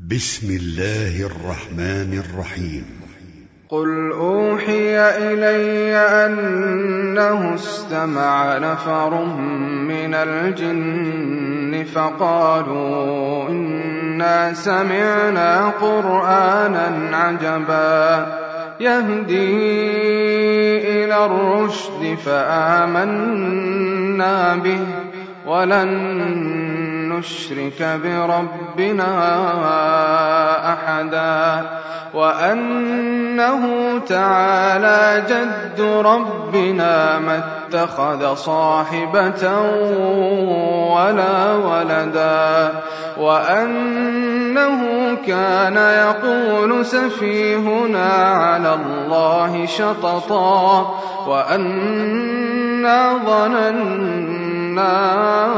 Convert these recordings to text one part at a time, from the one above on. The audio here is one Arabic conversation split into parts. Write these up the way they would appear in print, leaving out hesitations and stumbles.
بسم الله الرحمن الرحيم. قل أوحي إلي أنه استمع نفر من الجن فقالوا إنا سمعنا قرآنا عجبا يهدي إلى الرشد فآمنا به ولن نشرك بربنا أحدا وأنه تعالى جد ربنا ما اتخذ صاحبة ولا ولدا وأنه كان يقول سفيهنا على الله شططا وأنا ظننا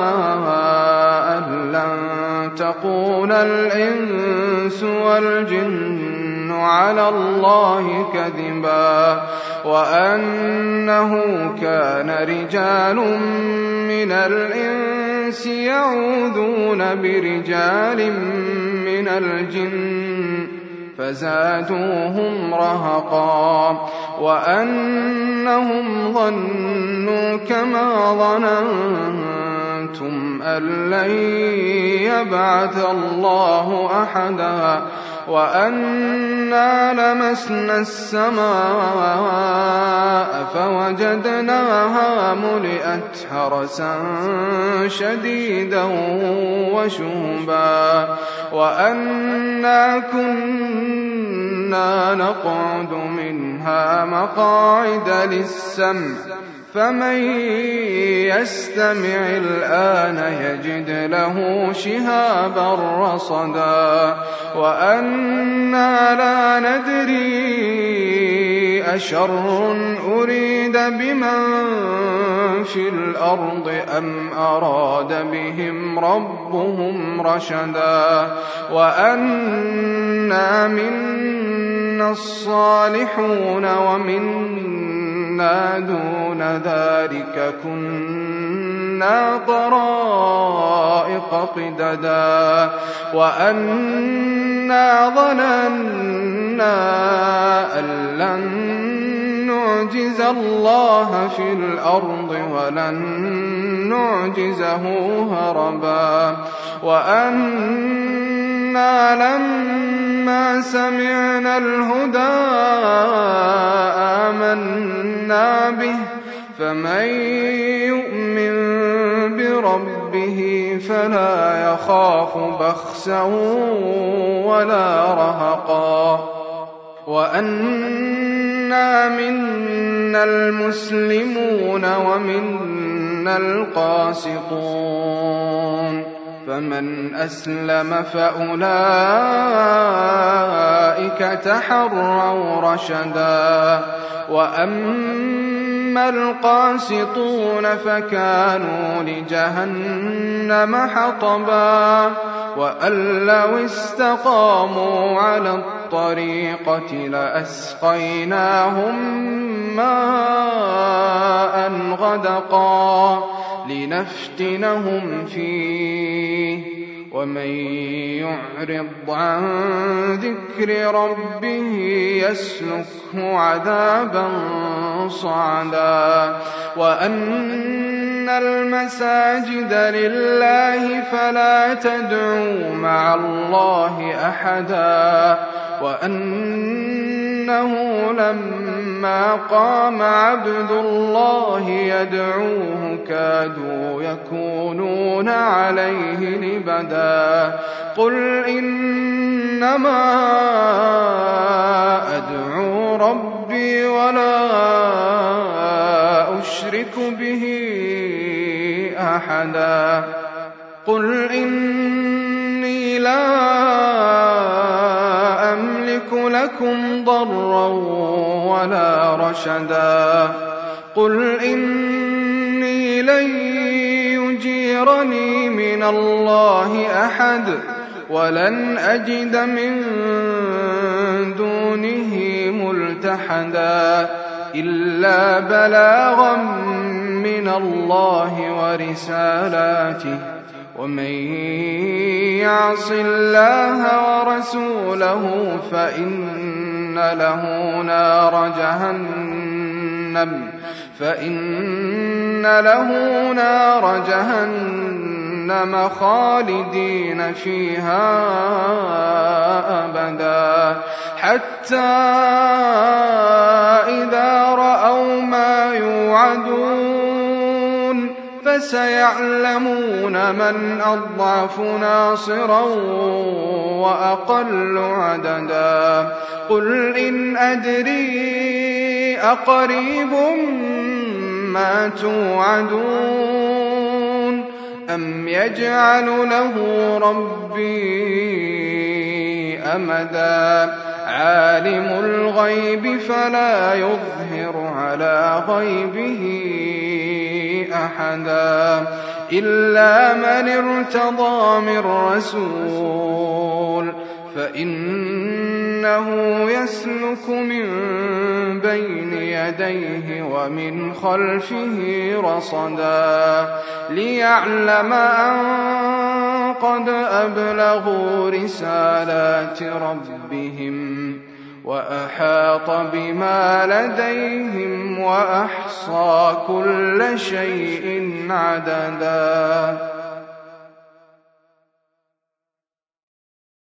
أن لن تقول الإنس والجن على الله كذبا وأنه كان رجال من الإنس يعوذون برجال من الجن فزادوهم رهقا وأنهم ظنوا كما ظننتم أن لن يبعث الله أحدا وأنا لمسنا السماء فوجدناها ملئت حرسا شديدا وشهبا وأنا كنا نقعد منها مقاعد للسمع فمن يستمع الآن يجد له شهابا رصدا وأنا لا ندري أشر أريد بمن في الأرض أم أراد بهم ربهم رشدا وأنا منا الصالحون ومنا دون ذلك كنا طرائق قددا وأنا ظننا أن لن نعجز الله في الأرض ولن نعجزه هربا وأنا لما سمعنا الهدى آمنا به فمن يؤمن بربه فلا يخاف بخسا ولا رهقا وأنا منا المسلمون ومنا القاسطون فمن أسلم فأولئك تحروا رشدا وأما القاسطون فكانوا لجهنم حطبا وأن لو استقاموا على الطريقة لأسقيناهم ماء غدقا لنفتنهم فيه ومن يعرض عن ذكر ربه يسلكه عذابا صعدا وأن المساجد لله فلا تدعوا مع الله أحدا وأنه لما قام عبد الله يدعوه كادوا يكونون عليه لبدا قل إنما أدعو ربي ولا أشرك به أحدا قل إني لا أملك لكم ضرا ولا رشدا قل إني لن يجيرني من الله أحد ولن أجد من دونه ملتحدا إلا بلاغا من الله ورسالاته ومن يعص الله ورسوله فإن له نار جهنم خالدين فيها أبدا حتى إذا رأوا ما يوعدون فسيعلمون من أضعف ناصرا وأقل عددا قل إن أدري أقريب ما توعدون أم يجعل له ربي أمدا عالم الغيب فلا يظهر على غيبه أحدا إلا من ارتضى من رسول فإنه يسلك من بين يديه ومن خلفه رصدا ليعلم أن قد أبلغوا رسالات ربهم وأحاط بما لديهم وأحصى كل شيء عددا